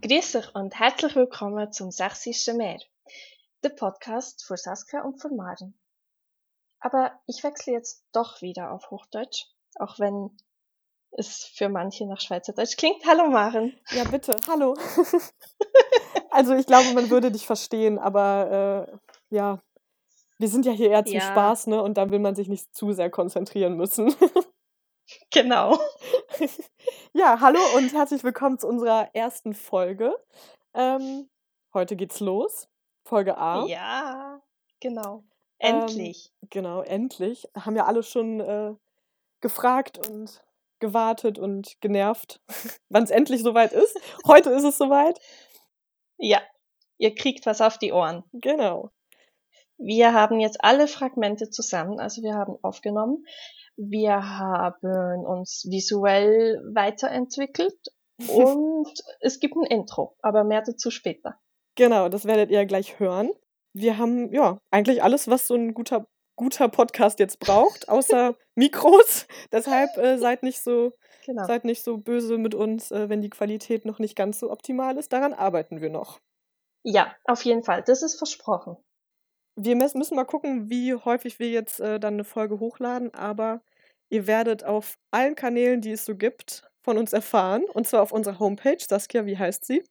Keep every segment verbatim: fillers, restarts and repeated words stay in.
Grüß euch und herzlich willkommen zum Sächsischen Meer, der Podcast für Saskia und für Maren. Aber ich wechsle jetzt doch wieder auf Hochdeutsch, auch wenn es für manche nach Schweizerdeutsch klingt. Hallo Maren. Ja, bitte, hallo. Also ich glaube, man würde dich verstehen, aber äh, ja, wir sind ja hier eher zum Ja. Spaß, ne? Und da will man sich nicht zu sehr konzentrieren müssen. Genau. Ja, hallo und herzlich willkommen zu unserer ersten Folge. Ähm, heute geht's los, Folge A. Ja, genau. Ähm, Endlich. genau, endlich. Haben ja alle schon äh, gefragt und gewartet und genervt, wann es endlich soweit ist. Heute ist es soweit. Ja, ihr kriegt was auf die Ohren. Genau. Wir haben jetzt alle Fragmente zusammen, also wir haben aufgenommen. Wir haben uns visuell weiterentwickelt und es gibt ein Intro, aber mehr dazu später. Genau, das werdet ihr gleich hören. Wir haben ja eigentlich alles, was so ein guter, guter Podcast jetzt braucht, außer Mikros. Deshalb äh, seid nicht so, Genau. seid nicht so böse mit uns, äh, wenn die Qualität noch nicht ganz so optimal ist. Daran arbeiten wir noch. Ja, auf jeden Fall. Das ist versprochen. Wir mes- müssen mal gucken, wie häufig wir jetzt äh, dann eine Folge hochladen, aber ihr werdet auf allen Kanälen, die es so gibt, von uns erfahren. Und zwar auf unserer Homepage. Saskia, wie heißt sie?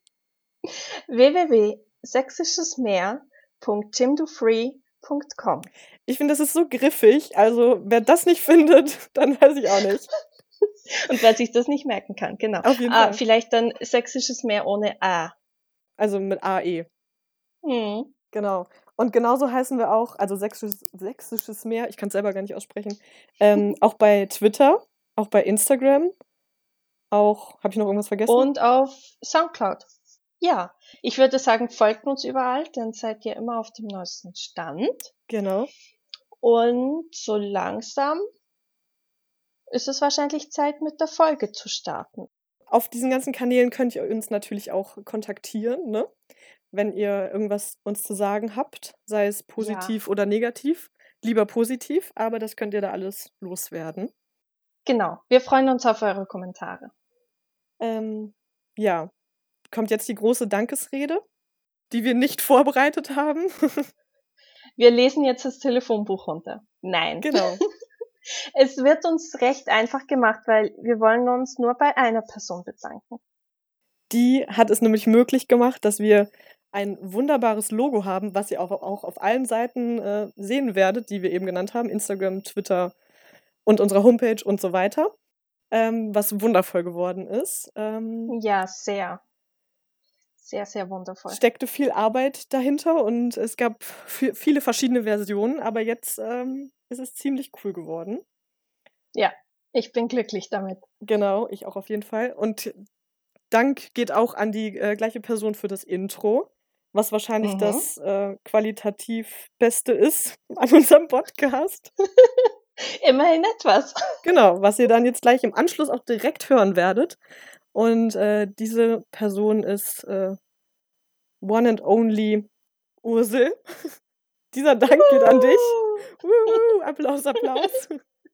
w w w punkt sächsischesmeer punkt timdofree punkt com. Ich finde, das ist so griffig. Also, wer das nicht findet, dann weiß ich auch nicht. Und wer sich das nicht merken kann, genau. Auf jeden ah, Fall. Vielleicht dann Sächsisches Meer ohne A. Also mit A E. Hm. Genau. Und genauso heißen wir auch, also Sächsisches, Sächsisches Meer, ich kann es selber gar nicht aussprechen, ähm, auch bei Twitter, auch bei Instagram, auch, habe ich noch irgendwas vergessen? Und auf Soundcloud. Ja, ich würde sagen, folgt uns überall, dann seid ihr immer auf dem neuesten Stand. Genau. Und so langsam ist es wahrscheinlich Zeit, mit der Folge zu starten. Auf diesen ganzen Kanälen könnt ihr uns natürlich auch kontaktieren, ne? Wenn ihr irgendwas uns zu sagen habt, sei es positiv Ja. oder negativ. Lieber positiv, aber das könnt ihr da alles loswerden. Genau, wir freuen uns auf eure Kommentare. Ähm, ja, kommt jetzt die große Dankesrede, die wir nicht vorbereitet haben. Wir lesen jetzt das Telefonbuch runter. Nein. Genau. Es wird uns recht einfach gemacht, weil wir wollen uns nur bei einer Person bedanken. Die hat es nämlich möglich gemacht, dass wir ein wunderbares Logo haben, was ihr auch, auch auf allen Seiten äh, sehen werdet, die wir eben genannt haben. Instagram, Twitter und unsere Homepage und so weiter. Ähm, was wundervoll geworden ist. Ähm, Ja, sehr. Sehr, sehr wundervoll. Steckte viel Arbeit dahinter und es gab f- viele verschiedene Versionen, aber jetzt ähm, ist es ziemlich cool geworden. Ja, ich bin glücklich damit. Genau, ich auch auf jeden Fall. Und Dank geht auch an die äh, gleiche Person für das Intro, was wahrscheinlich Mhm. das äh, qualitativ Beste ist an unserem Podcast. Immerhin etwas. Genau, was ihr dann jetzt gleich im Anschluss auch direkt hören werdet. Und äh, diese Person ist äh, one and only Ursel. Dieser Dank geht an dich. Uhu, Applaus, Applaus.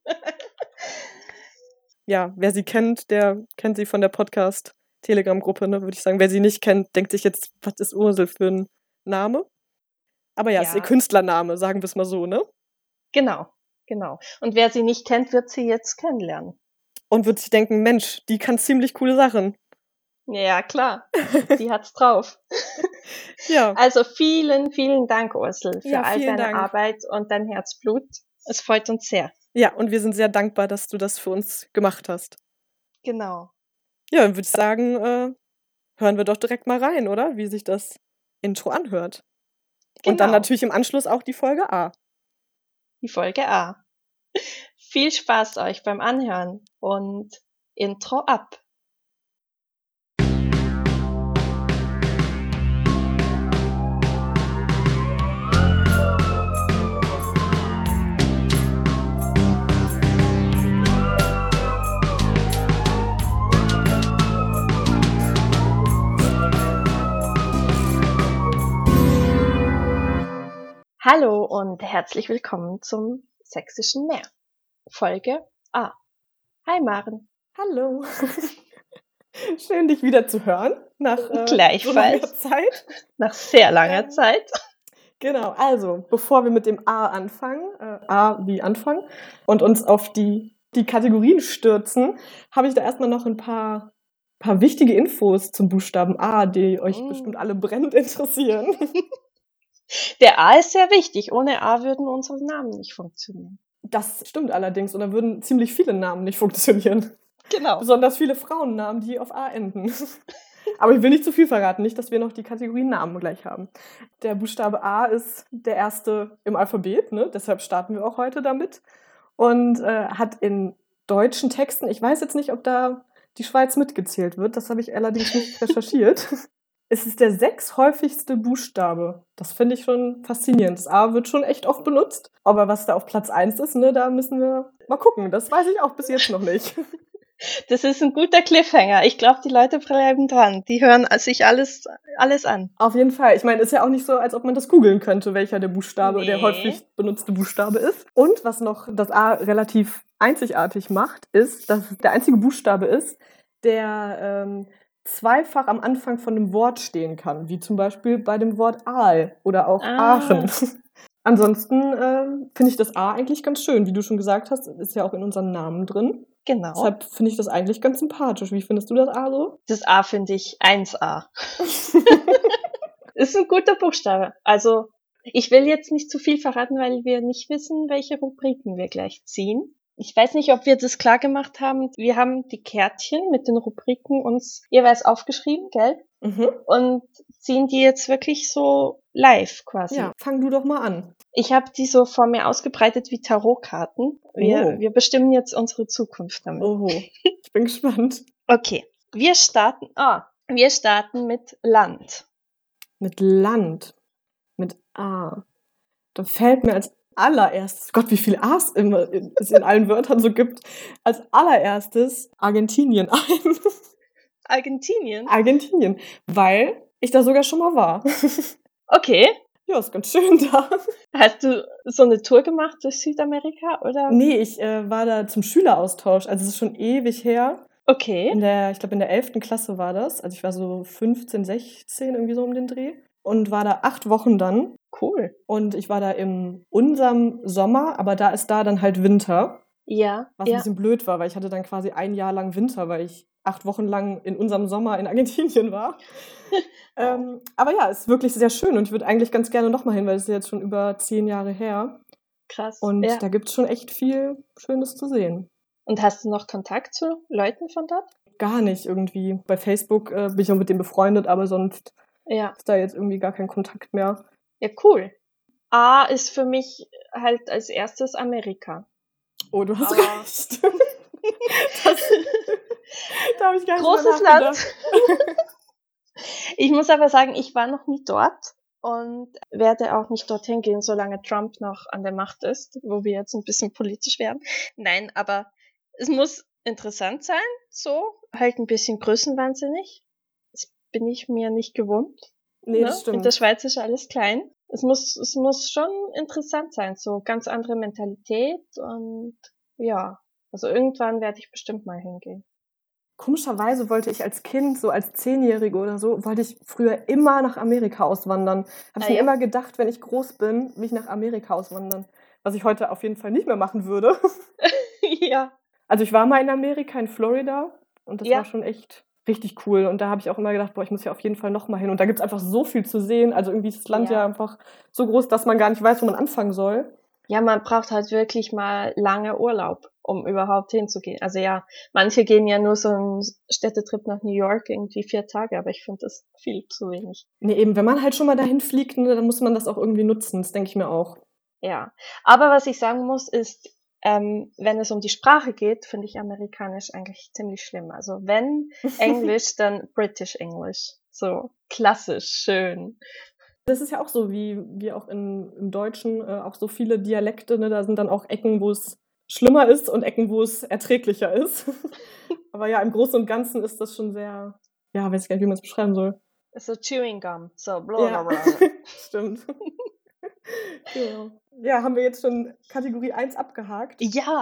Ja, wer sie kennt, der kennt sie von der Podcast-Telegram-Gruppe, ne, würde ich sagen. Wer sie nicht kennt, denkt sich jetzt, was ist Ursel für ein Name? Aber ja, es ist ihr Ja. Künstlername, sagen wir es mal so, ne? Genau, genau. Und wer sie nicht kennt, wird sie jetzt kennenlernen. Und wird sich denken, Mensch, die kann ziemlich coole Sachen. Ja, klar. Die hat's drauf. Ja. Also vielen, vielen Dank, Ursel, für Ja, all vielen deine Dank. Arbeit und dein Herzblut. Es freut uns sehr. Ja, und wir sind sehr dankbar, dass du das für uns gemacht hast. Genau. Ja, dann würde ich sagen, äh, hören wir doch direkt mal rein, oder? Wie sich das Intro anhört. Genau. Und dann natürlich im Anschluss auch die Folge A. Die Folge A. Viel Spaß euch beim Anhören und Intro ab. Hallo und herzlich willkommen zum Sächsischen Meer. Folge A. Hi Maren. Hallo. Schön, dich wieder zu hören nach äh, so langer Gleichfalls. Zeit. Nach sehr langer Ähm, Zeit. Genau, also bevor wir mit dem A anfangen, äh, A wie Anfang, und uns auf die, die Kategorien stürzen, habe ich da erstmal noch ein paar, paar wichtige Infos zum Buchstaben A, die euch bestimmt Mm. alle brennend interessieren. Der A ist sehr wichtig. Ohne A würden unsere Namen nicht funktionieren. Das stimmt allerdings, und da würden ziemlich viele Namen nicht funktionieren. Genau. Besonders viele Frauennamen, die auf A enden. Aber ich will nicht zu viel verraten, nicht, dass wir noch die Kategorien Namen gleich haben. Der Buchstabe A ist der erste im Alphabet, ne? Deshalb starten wir auch heute damit. Und äh, hat in deutschen Texten, ich weiß jetzt nicht, ob da die Schweiz mitgezählt wird, das habe ich allerdings nicht recherchiert. Es ist der sechshäufigste Buchstabe. Das finde ich schon faszinierend. Das A wird schon echt oft benutzt. Aber was da auf Platz eins ist, ne, da müssen wir mal gucken. Das weiß ich auch bis jetzt noch nicht. Das ist ein guter Cliffhanger. Ich glaube, die Leute bleiben dran. Die hören sich alles, alles an. Auf jeden Fall. Ich meine, ist ja auch nicht so, als ob man das googeln könnte, welcher der Buchstabe, Nee. der häufig benutzte Buchstabe ist. Und was noch das A relativ einzigartig macht, ist, dass es der einzige Buchstabe ist, der ähm, zweifach am Anfang von einem Wort stehen kann, wie zum Beispiel bei dem Wort Aal oder auch Ah. Aachen. Ansonsten äh, finde ich das A eigentlich ganz schön. Wie du schon gesagt hast, ist ja auch in unseren Namen drin. Genau. Deshalb finde ich das eigentlich ganz sympathisch. Wie findest du das A so? Das A finde ich eins A. Ist ein guter Buchstabe. Also, ich will jetzt nicht zu viel verraten, weil wir nicht wissen, welche Rubriken wir gleich ziehen. Ich weiß nicht, ob wir das klar gemacht haben. Wir haben die Kärtchen mit den Rubriken uns jeweils aufgeschrieben, gell? Mhm. Und ziehen die jetzt wirklich so live quasi. Ja, fang du doch mal an. Ich habe die so vor mir ausgebreitet wie Tarotkarten. Wir, Oh. wir bestimmen jetzt unsere Zukunft damit. Oh, ich bin gespannt. Okay, wir starten, ah, wir starten mit Land. Mit Land. Mit A. Da fällt mir als allererstes, Gott, wie viele A's immer es in allen Wörtern so gibt, als allererstes Argentinien ein. Argentinien? Argentinien, weil ich da sogar schon mal war. Okay. Ja, ist ganz schön da. Hast du so eine Tour gemacht durch Südamerika, oder? Nee, ich äh, war da zum Schüleraustausch, also es ist schon ewig her. Okay. In der, ich glaube in der elften Klasse war das, also ich war so fünfzehn, sechzehn, irgendwie so um den Dreh. Und war da acht Wochen dann. Cool. Und ich war da in unserem Sommer, aber da ist da dann halt Winter. Ja. Was ja. ein bisschen blöd war, weil ich hatte dann quasi ein Jahr lang Winter, weil ich acht Wochen lang in unserem Sommer in Argentinien war. ähm, aber ja, ist wirklich sehr schön und ich würde eigentlich ganz gerne nochmal hin, weil es ist jetzt schon über zehn Jahre her. Krass. Und ja. da gibt es schon echt viel Schönes zu sehen. Und hast du noch Kontakt zu Leuten von dort? Gar nicht irgendwie. Bei Facebook äh, bin ich auch mit denen befreundet, aber sonst ja. ist da jetzt irgendwie gar kein Kontakt mehr. Ja, cool. A ist für mich halt als erstes Amerika. Oh, du hast Aber recht. das, da habe ich gar nicht Großes drüber Land. Ich muss aber sagen, ich war noch nie dort und werde auch nicht dorthin gehen, solange Trump noch an der Macht ist, wo wir jetzt ein bisschen politisch werden. Nein, aber es muss interessant sein, so, halt ein bisschen größenwahnsinnig. Das bin ich mir nicht gewohnt. Nee, ne? das stimmt. In der Schweiz ist alles klein. Es muss, es muss schon interessant sein, so ganz andere Mentalität und ja, also irgendwann werde ich bestimmt mal hingehen. Komischerweise wollte ich als Kind, so als Zehnjährige oder so, wollte ich früher immer nach Amerika auswandern. Habe ich Ah, mir ja? immer gedacht, wenn ich groß bin, will ich nach Amerika auswandern. Was ich heute auf jeden Fall nicht mehr machen würde. ja. Also ich war mal in Amerika, in Florida, und das Ja. war schon echt richtig cool. Und da habe ich auch immer gedacht, boah, ich muss ja auf jeden Fall nochmal hin. Und da gibt es einfach so viel zu sehen. Also irgendwie ist das Land ja. Ja. ja einfach so groß, dass man gar nicht weiß, wo man anfangen soll. Ja, man braucht halt wirklich mal lange Urlaub, um überhaupt hinzugehen. Also ja, manche gehen ja nur so einen Städtetrip nach New York, irgendwie vier Tage, aber ich finde das viel zu wenig. Nee, eben, wenn man halt schon mal dahin fliegt, ne, dann muss man das auch irgendwie nutzen. Das denke ich mir auch. Ja, aber was ich sagen muss, ist, ähm, wenn es um die Sprache geht, finde ich Amerikanisch eigentlich ziemlich schlimm. Also wenn Englisch, dann British English. So klassisch, schön. Das ist ja auch so, wie, wie auch in, im Deutschen äh, auch so viele Dialekte, ne? Da sind dann auch Ecken, wo es schlimmer ist und Ecken, wo es erträglicher ist. Aber ja, im Großen und Ganzen ist das schon sehr, ja, weiß ich gar nicht, wie man es beschreiben soll. So Chewing Gum, so bla Ja, bla bla. stimmt. Genau. Ja, haben wir jetzt schon Kategorie eins abgehakt? Ja,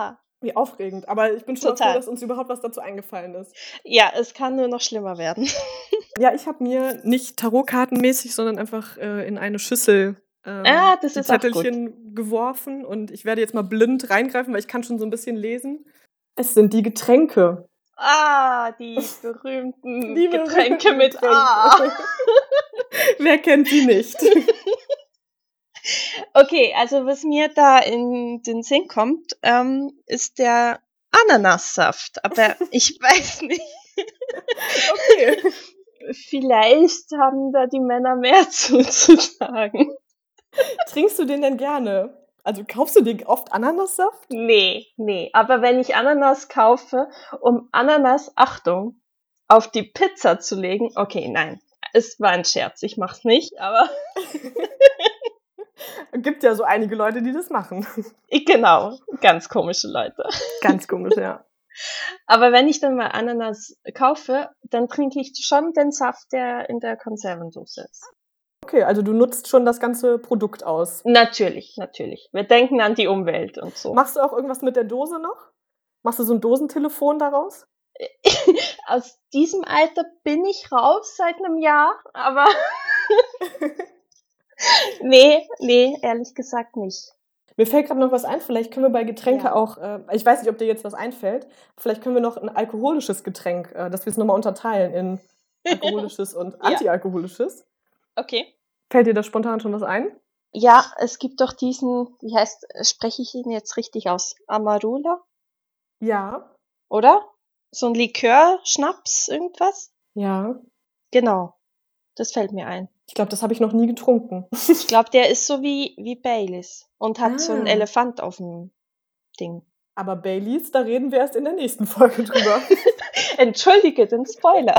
Wie aufregend. Aber ich bin schon mal froh, Total. dass uns überhaupt was dazu eingefallen ist. Ja, es kann nur noch schlimmer werden. Ja, ich habe mir nicht Tarotkartenmäßig, sondern einfach äh, in eine Schüssel ähm, Ah, das die ist auch gut. Zettelchen geworfen und ich werde jetzt mal blind reingreifen, weil ich kann schon so ein bisschen lesen. Es sind die Getränke. Ah, die berühmten Die Getränke berühmten mit Getränke. A. Wer kennt sie nicht? Okay, also was mir da in den Sinn kommt, ähm, ist der Ananassaft. Aber ich weiß nicht. Okay. Vielleicht haben da die Männer mehr zuzusagen. Trinkst du den denn gerne? Also kaufst du dir oft Ananassaft? Nee, nee. Aber wenn ich Ananas kaufe, um Ananas, Achtung, auf die Pizza zu legen, okay, nein. Es war ein Scherz, ich mach's nicht, aber Gibt ja so einige Leute, die das machen. ich, genau, ganz komische Leute. Ganz komisch, ja. Aber wenn ich dann mal Ananas kaufe, dann trinke ich schon den Saft, der in der Konservendose ist. Okay, also du nutzt schon das ganze Produkt aus. Natürlich, natürlich. Wir denken an die Umwelt und so. Machst du auch irgendwas mit der Dose noch? Machst du so ein Dosentelefon daraus? Aus diesem Alter bin ich raus seit einem Jahr, aber nee, nee, ehrlich gesagt nicht. Mir fällt gerade noch was ein, vielleicht können wir bei Getränke Ja. auch, äh, ich weiß nicht, ob dir jetzt was einfällt, vielleicht können wir noch ein alkoholisches Getränk, äh, dass wir es nochmal unterteilen in alkoholisches und Ja. antialkoholisches. Okay. Fällt dir da spontan schon was ein? Ja, es gibt doch diesen, wie heißt, spreche ich ihn jetzt richtig aus? Amarula, Ja. oder? So ein Likör, Schnaps, irgendwas? Ja. Genau. Das fällt mir ein. Ich glaube, das habe ich noch nie getrunken. Ich glaube, der ist so wie, wie Baileys und hat so einen Ah. Elefant auf dem Ding. Aber Baileys, da reden wir erst in der nächsten Folge drüber. Entschuldige den Spoiler.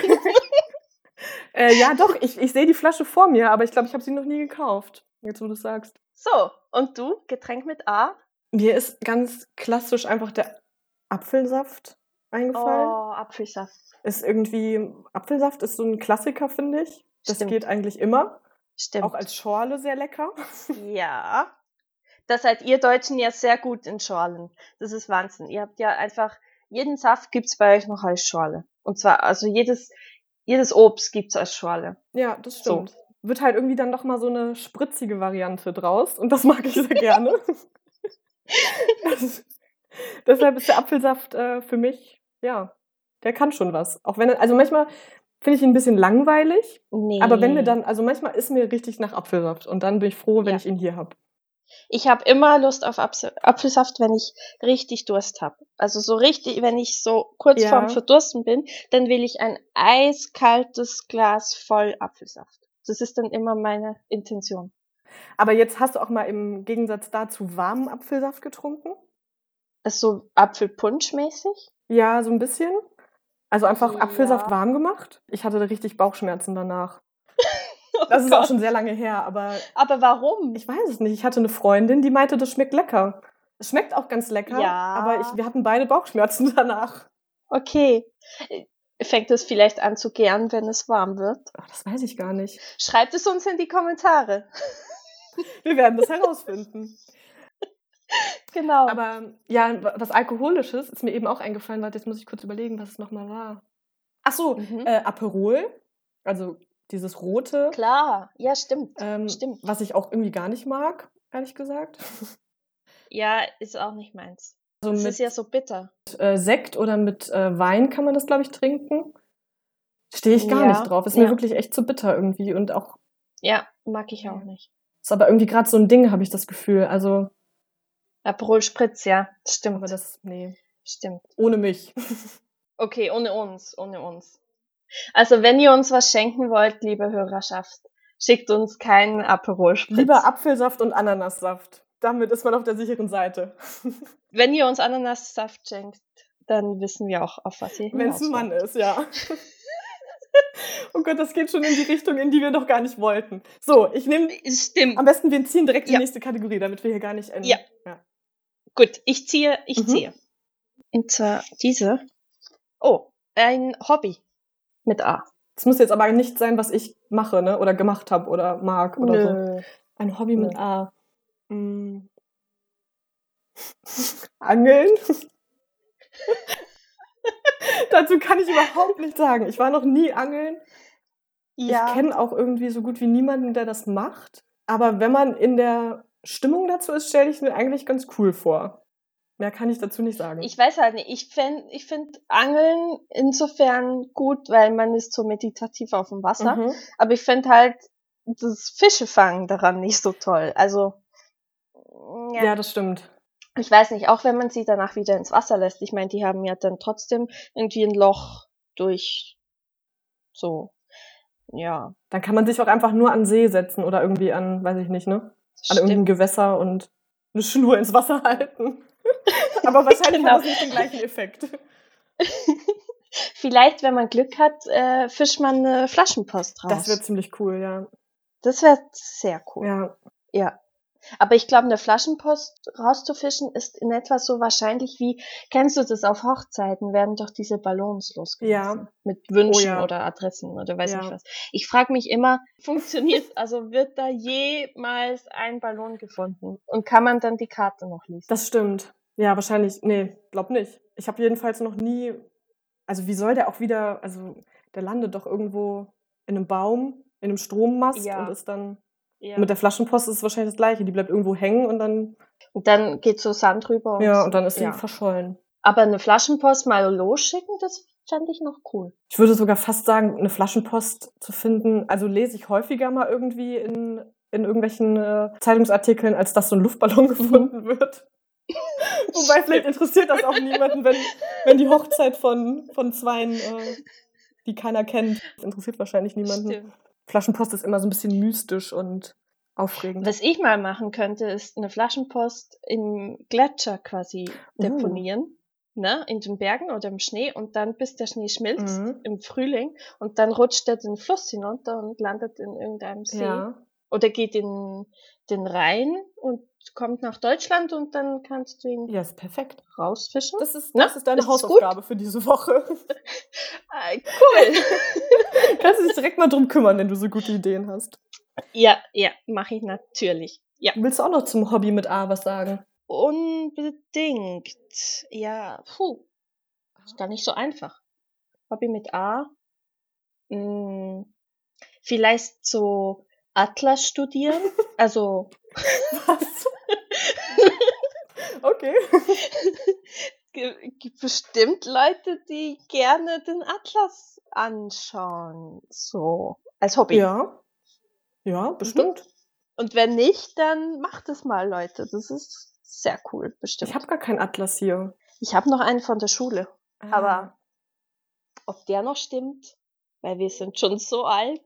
äh, ja, doch, ich, ich sehe die Flasche vor mir, aber ich glaube, ich habe sie noch nie gekauft. Jetzt, wo du es sagst. So, und du? Getränk mit A? Mir ist ganz klassisch einfach der Apfelsaft eingefallen. Oh, Apfelsaft. Ist irgendwie, Apfelsaft ist so ein Klassiker, finde ich. Das Stimmt. geht eigentlich immer. Stimmt. Auch als Schorle sehr lecker. Ja. Da seid ihr Deutschen ja sehr gut in Schorlen. Das ist Wahnsinn. Ihr habt ja einfach, jeden Saft gibt's bei euch noch als Schorle. Und zwar, also jedes, jedes Obst gibt's als Schorle. Ja, das So. stimmt. Wird halt irgendwie dann noch mal so eine spritzige Variante draus. Und das mag ich sehr gerne. das, deshalb ist der Apfelsaft äh, für mich, ja, der kann schon was. Auch wenn er, also manchmal finde ich ihn ein bisschen langweilig. Nee. Aber wenn mir dann, also manchmal ist mir richtig nach Apfelsaft. Und dann bin ich froh, wenn Ja. ich ihn hier habe. Ich habe immer Lust auf Apfel- Apfelsaft, wenn ich richtig Durst habe. Also so richtig, wenn ich so kurz Ja. vorm Verdursten bin, dann will ich ein eiskaltes Glas voll Apfelsaft. Das ist dann immer meine Intention. Aber jetzt hast du auch mal im Gegensatz dazu warmen Apfelsaft getrunken? Ist so Apfelpunsch-mäßig? Ja, so ein bisschen. Also einfach Ja. Apfelsaft warm gemacht. Ich hatte richtig Bauchschmerzen danach. Das ist Oh auch Gott. schon sehr lange her, aber Aber warum? ich weiß es nicht. Ich hatte eine Freundin, die meinte, das schmeckt lecker. Es schmeckt auch ganz lecker, Ja. aber ich, wir hatten beide Bauchschmerzen danach. Okay. Fängt es vielleicht an zu gären, wenn es warm wird? Ach, das weiß ich gar nicht. Schreibt es uns in die Kommentare. Wir werden das herausfinden. Genau. Aber ja, was Alkoholisches ist mir eben auch eingefallen. Warte, jetzt muss ich kurz überlegen, was es nochmal war. Ach so, Mhm. äh, Aperol. Also dieses rote. Klar, ja, stimmt. Ähm, Stimmt. Was ich auch irgendwie gar nicht mag, ehrlich gesagt. Ja, ist auch nicht meins. Also Das mit ist ja so bitter. äh, Sekt oder mit äh, Wein kann man das, glaube ich, trinken. Stehe ich gar Ja, nicht drauf. Ist ja. mir wirklich echt zu bitter irgendwie. Und auch, Ja, mag ich auch nicht. ist aber irgendwie gerade so ein Ding, habe ich das Gefühl. Also, Aperol Spritz, ja, stimmt. aber das, nee, Stimmt. ohne mich. Okay, ohne uns, ohne uns. Also, wenn ihr uns was schenken wollt, liebe Hörerschaft, schickt uns keinen Aperol Spritz. Lieber Apfelsaft und Ananassaft. Damit ist man auf der sicheren Seite. Wenn ihr uns Ananassaft schenkt, dann wissen wir auch, auf was ihr Wenn es ein hinaus Mann wollt. ist, ja. Oh Gott, das geht schon in die Richtung, in die wir doch gar nicht wollten. So, ich nehme, Stimmt. am besten wir ziehen direkt Ja. die nächste Kategorie, damit wir hier gar nicht enden. Ja. ja. Gut, ich ziehe, ich Mhm. ziehe. Und zwar diese. Oh, ein Hobby mit A. Das muss jetzt aber nicht sein, was ich mache, ne? Oder gemacht habe oder mag oder so. Nö. Ein Hobby Nö. mit A. Mm. Angeln. Dazu kann ich überhaupt nichts sagen. Ich war noch nie angeln. Ja. Ich kenne auch irgendwie so gut wie niemanden, der das macht. Aber wenn man in der Stimmung dazu ist, stelle ich mir eigentlich ganz cool vor. Mehr kann ich dazu nicht sagen. Ich weiß halt nicht, ich finde ich find Angeln insofern gut, weil man ist so meditativ auf dem Wasser. Mhm. Aber ich finde halt das Fischefangen daran nicht so toll. Also, ja. Ja, das stimmt. Ich weiß nicht, auch wenn man sie danach wieder ins Wasser lässt. Ich meine, die haben ja dann trotzdem irgendwie ein Loch durch so, ja. Dann kann man sich auch einfach nur an See setzen oder irgendwie an, weiß ich nicht, ne? An irgendein Gewässer und eine Schnur ins Wasser halten. Aber wahrscheinlich Genau. hat das nicht den gleichen Effekt. Vielleicht, wenn man Glück hat, äh, fischt man eine Flaschenpost raus. Das wäre ziemlich cool, ja. Das wäre sehr cool. Ja. Ja. Aber ich glaube, eine Flaschenpost rauszufischen ist in etwa so wahrscheinlich wie, kennst du das, auf Hochzeiten werden doch diese Ballons losgelassen. Ja. Mit Wünschen Oh ja. oder Adressen oder weiß Ja. nicht was. Ich frage mich immer, funktioniert, also wird da jemals ein Ballon gefunden? Und kann man dann die Karte noch lesen? Das stimmt. Ja, wahrscheinlich, nee, glaub nicht. Ich habe jedenfalls noch nie, also wie soll der auch wieder, also der landet doch irgendwo in einem Baum, in einem Strommast Ja. und ist dann, Ja. mit der Flaschenpost ist es wahrscheinlich das Gleiche. Die bleibt irgendwo hängen und dann, Und dann geht so Sand drüber. Und ja, so. und dann ist sie Ja. verschollen. Aber eine Flaschenpost mal losschicken, das fände ich noch cool. Ich würde sogar fast sagen, eine Flaschenpost zu finden, also lese ich häufiger mal irgendwie in, in irgendwelchen äh, Zeitungsartikeln, als dass so ein Luftballon gefunden wird. Wobei, vielleicht interessiert das auch niemanden, wenn, wenn die Hochzeit von, von Zweien, äh, die keiner kennt, das interessiert wahrscheinlich niemanden. Stimmt. Flaschenpost ist immer so ein bisschen mystisch und aufregend. Was ich mal machen könnte, ist eine Flaschenpost im Gletscher quasi Uh. deponieren, ne, in den Bergen oder im Schnee und dann bis der Schnee schmilzt Mhm. im Frühling und dann rutscht er den Fluss hinunter und landet in irgendeinem See Ja. oder geht in den Rhein und kommt nach Deutschland und dann kannst du ihn Ja, ist perfekt. rausfischen. Das ist, Ne? das ist deine Ist das Hausaufgabe für diese Woche. Ah, cool. Kannst du dich direkt mal drum kümmern, wenn du so gute Ideen hast. Ja, ja, mache ich natürlich. Ja. Willst du auch noch zum Hobby mit A was sagen? Unbedingt. Ja, puh. Ist gar nicht so einfach. Hobby mit A. Hm, vielleicht so Atlas studieren. Also. Was? Okay. Gibt bestimmt Leute, die gerne den Atlas anschauen. So. Als Hobby. Ja. Ja, bestimmt. Mhm. Und wenn nicht, dann macht es mal, Leute. Das ist sehr cool, bestimmt. Ich habe gar keinen Atlas hier. Ich habe noch einen von der Schule. Ah. Aber ob der noch stimmt? Weil wir sind schon so alt.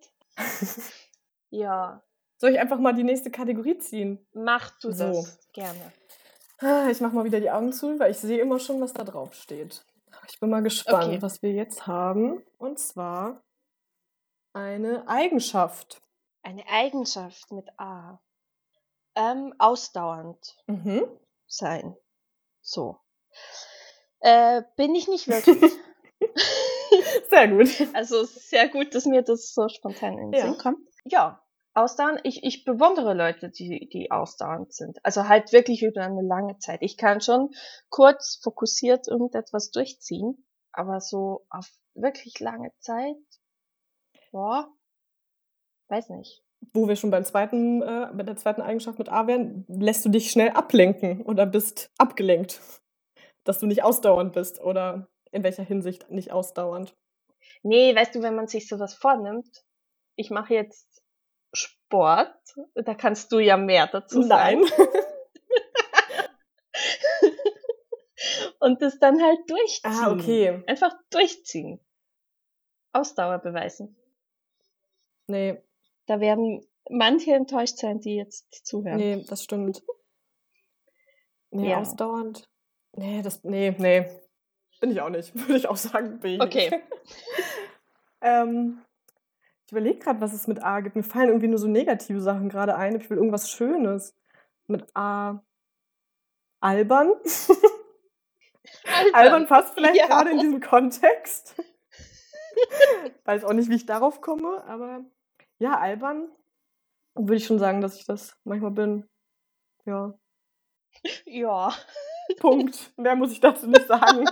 Ja. Soll ich einfach mal die nächste Kategorie ziehen? Mach du So. das gerne. Ah, Ich mache mal wieder die Augen zu, weil ich sehe immer schon, was da drauf steht. Ich bin mal gespannt, Okay. was wir jetzt haben. Und zwar eine Eigenschaft. Eine Eigenschaft mit A. Ähm, ausdauernd Mhm. sein. So. Äh, bin ich nicht wirklich. Sehr gut. Also sehr gut, dass mir das so spontan in den Ja. Sinn kommt. Ja, ausdauernd. Ich, ich bewundere Leute, die, die ausdauernd sind. Also halt wirklich über eine lange Zeit. Ich kann schon kurz fokussiert irgendetwas durchziehen, aber so auf wirklich lange Zeit, boah, weiß nicht. Wo wir schon beim zweiten, äh, bei der zweiten Eigenschaft mit A wären, lässt du dich schnell ablenken oder bist abgelenkt, dass du nicht ausdauernd bist oder in welcher Hinsicht nicht ausdauernd. Nee, weißt du, wenn man sich sowas vornimmt, ich mache jetzt Sport, da kannst du ja mehr dazu sagen. Nein. Und das dann halt durchziehen. Ah, okay. Einfach durchziehen. Ausdauer beweisen. Nee, Da werden manche enttäuscht sein, die jetzt zuhören. nee, das stimmt. Nee, Ja. ausdauernd. Nee, das, nee, nee. Bin ich auch nicht. Würde ich auch sagen, bin ich Okay. nicht. ähm, ich überlege gerade, was es mit A gibt. Mir fallen irgendwie nur so negative Sachen gerade ein. Ich will irgendwas Schönes. Mit A. Albern. Albern passt vielleicht Ja. gerade in diesem Kontext. Weiß auch nicht, wie ich darauf komme, aber ja, albern würde ich schon sagen, dass ich das manchmal bin. Ja. Ja. Punkt. Mehr muss ich dazu nicht sagen.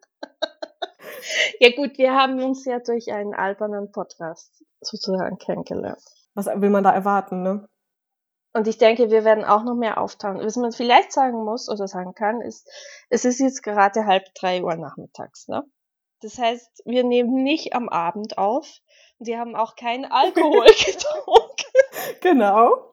Ja gut, wir haben uns ja durch einen albernen Podcast sozusagen kennengelernt. Was will man da erwarten, ne? Und ich denke, wir werden auch noch mehr auftauchen. Was man vielleicht sagen muss oder sagen kann, ist, es ist jetzt gerade halb drei Uhr nachmittags, ne? Das heißt, wir nehmen nicht am Abend auf und wir haben auch keinen Alkohol getrunken. Genau.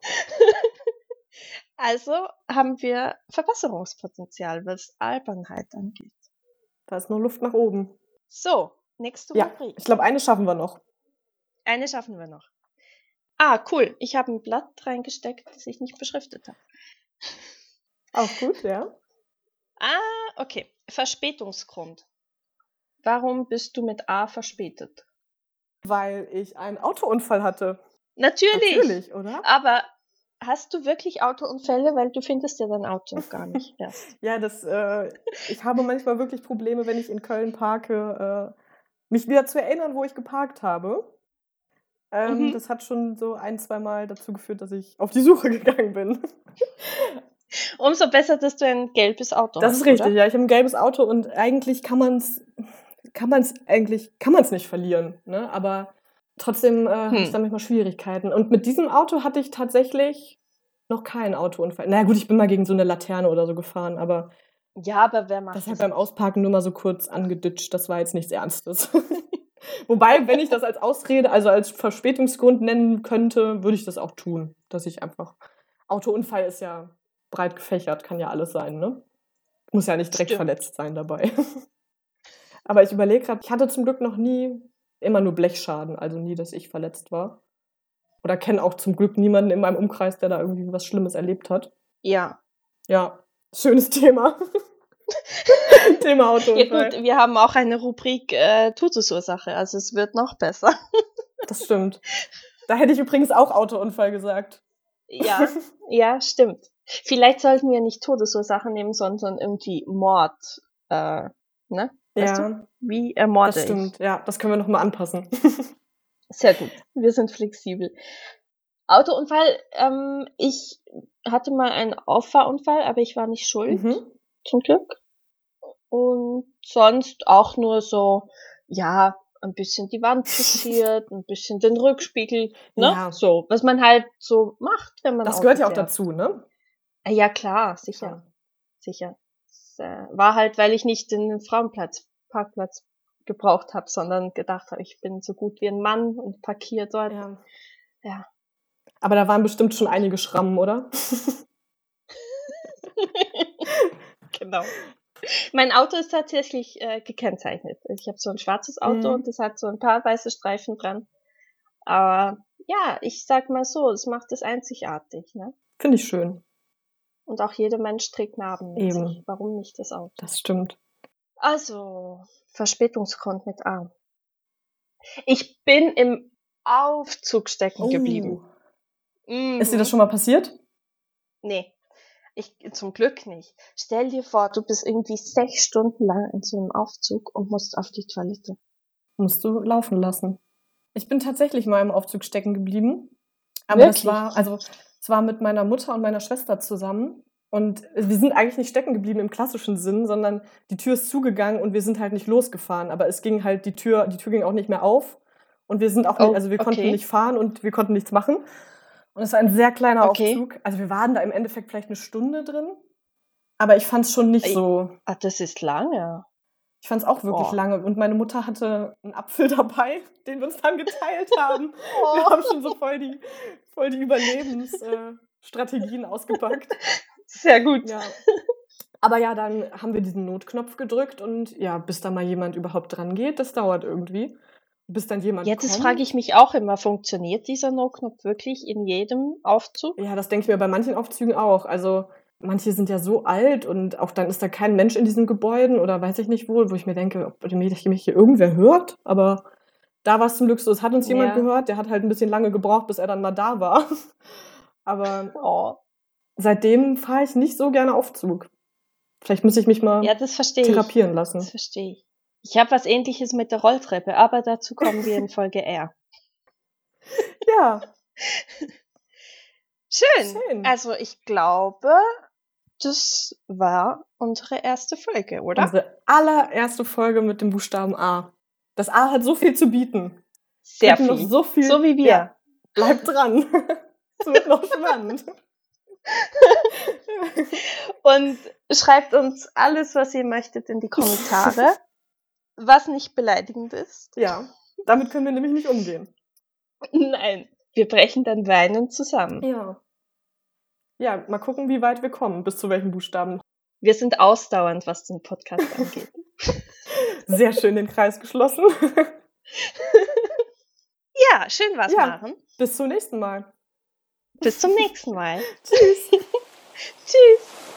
Also haben wir Verbesserungspotenzial, was Albernheit angeht. Da ist noch Luft nach oben. So, nächste Ja, Rubrik. ich glaube, eine schaffen wir noch. Eine schaffen wir noch. Ah, cool. Ich habe ein Blatt reingesteckt, das ich nicht beschriftet habe. Auch gut, ja. Ah, okay. Verspätungsgrund. Warum bist du mit A verspätet? Weil ich einen Autounfall hatte. Natürlich. Natürlich, oder? Aber hast du wirklich Autounfälle? Weil du findest ja dein Auto gar nicht erst. Ja, das, äh, ich habe manchmal wirklich Probleme, wenn ich in Köln parke, äh, mich wieder zu erinnern, wo ich geparkt habe. Ähm, Mhm. Das hat schon so ein, zwei Mal dazu geführt, dass ich auf die Suche gegangen bin. Umso besser, dass du ein gelbes Auto Das hast, ist richtig, oder? ja. Ich habe ein gelbes Auto und eigentlich kann man es kann man's eigentlich kann man's nicht verlieren, ne? Aber trotzdem äh, habe ich Hm. da manchmal Schwierigkeiten. Und mit diesem Auto hatte ich tatsächlich noch keinen Autounfall. Na gut, ich bin mal gegen so eine Laterne oder so gefahren, aber Ja, aber wer macht das das? hat beim Ausparken nur mal so kurz angeditscht. Das war jetzt nichts Ernstes. Wobei, wenn ich das als Ausrede, also als Verspätungsgrund nennen könnte, würde ich das auch tun. Dass ich einfach. Autounfall ist ja breit gefächert, kann ja alles sein, ne? Muss ja nicht direkt Stimmt. verletzt sein dabei. Aber ich überlege gerade, ich hatte zum Glück noch nie immer nur Blechschaden, also nie, dass ich verletzt war. Oder kenne auch zum Glück niemanden in meinem Umkreis, der da irgendwie was Schlimmes erlebt hat. Ja. Ja, schönes Thema. Thema Ja Autounfall. gut, wir haben auch eine Rubrik äh, Todesursache, also es wird noch besser. Das stimmt. Da hätte ich übrigens auch Autounfall gesagt. Ja, ja, stimmt. Vielleicht sollten wir nicht Todesursache nehmen, sondern irgendwie Mord. Äh, ne? Weißt Ja, du? Wie ermorde das stimmt. Ja, das können wir nochmal anpassen. ich? Sehr gut. Wir sind flexibel. Autounfall, ähm, ich hatte mal einen Auffahrunfall, aber ich war nicht schuld, Mhm. zum Glück. Und sonst auch nur so, ja, ein bisschen die Wand touchiert, ein bisschen den Rückspiegel, ne? Ja. So, was man halt so macht, wenn man Das Auto gehört ja auch fährt. dazu, ne? Äh, Ja, klar, sicher, Ja. sicher. Es, äh, war halt, weil ich nicht den Frauenplatz, Parkplatz gebraucht habe, sondern gedacht habe, ich bin so gut wie ein Mann und parkiere dort. Ja. Ja. Aber da waren bestimmt schon einige Schrammen, oder? Genau. Mein Auto ist tatsächlich äh, gekennzeichnet. Ich habe so ein schwarzes Auto Mhm. und es hat so ein paar weiße Streifen dran. Aber ja, ich sag mal so, es macht es einzigartig, ne? Finde ich schön. Und auch jeder Mensch trägt Narben mit Eben. sich. Warum nicht das Auto? Das stimmt. Also, Verspätungsgrund mit A. Ich bin im Aufzug stecken geblieben. Oh. Ist dir das Mhm. schon mal passiert? Nee, ich, zum Glück nicht. Stell dir vor, du bist irgendwie sechs Stunden lang in so einem Aufzug und musst auf die Toilette. Musst du laufen lassen. Ich bin tatsächlich mal im Aufzug stecken geblieben. Aber das Wirklich? war, also es war mit meiner Mutter und meiner Schwester zusammen. Und wir sind eigentlich nicht stecken geblieben im klassischen Sinn, sondern die Tür ist zugegangen und wir sind halt nicht losgefahren. Aber es ging halt, die Tür, die Tür ging auch nicht mehr auf. Und wir sind auch nicht, Oh, also wir konnten okay. nicht fahren und wir konnten nichts machen. Und es war ein sehr kleiner Okay. Aufzug. Also wir waren da im Endeffekt vielleicht eine Stunde drin. Aber ich fand es schon nicht Ey. so. Ah, das ist lange. Ich fand es auch wirklich Oh. lange. Und meine Mutter hatte einen Apfel dabei, den wir uns dann geteilt haben. Oh. Wir haben schon so voll die, voll die Überlebensstrategien ausgepackt. Sehr gut. Ja. Aber ja, dann haben wir diesen Notknopf gedrückt und ja, bis da mal jemand überhaupt dran geht, das dauert irgendwie. Bis dann jemand Ja, das kommt. frage ich mich auch immer. Funktioniert dieser No-Knopf wirklich in jedem Aufzug? Ja, das denke ich mir bei manchen Aufzügen auch. Also manche sind ja so alt und auch dann ist da kein Mensch in diesen Gebäuden oder weiß ich nicht wo, wo ich mir denke, ob mich mich hier irgendwer hört. Aber da war es zum Glück so, es hat uns jemand Ja. gehört, der hat halt ein bisschen lange gebraucht, bis er dann mal da war. Aber Oh. seitdem fahre ich nicht so gerne Aufzug. Vielleicht muss ich mich mal Ja, das verstehe therapieren ich. lassen. Das verstehe ich. Ich habe was Ähnliches mit der Rolltreppe, aber dazu kommen wir in Folge R. Ja, Schön. schön. Also ich glaube, das war unsere erste Folge, oder? Unsere allererste Folge mit dem Buchstaben A. Das A hat so viel zu bieten. Sehr Könnten viel. Noch so viel. So wie wir. Ja, bleibt dran. Es wird noch spannend. Und schreibt uns alles, was ihr möchtet, in die Kommentare, was nicht beleidigend ist. Ja, damit können wir nämlich nicht umgehen. Nein, wir brechen dann weinend zusammen. Ja. Ja, mal gucken, wie weit wir kommen, bis zu welchen Buchstaben. Wir sind ausdauernd, was den Podcast angeht. Sehr schön den Kreis geschlossen. Ja, schön was Ja, machen. Bis zum nächsten Mal. Bis zum nächsten Mal. Tschüss. Tschüss.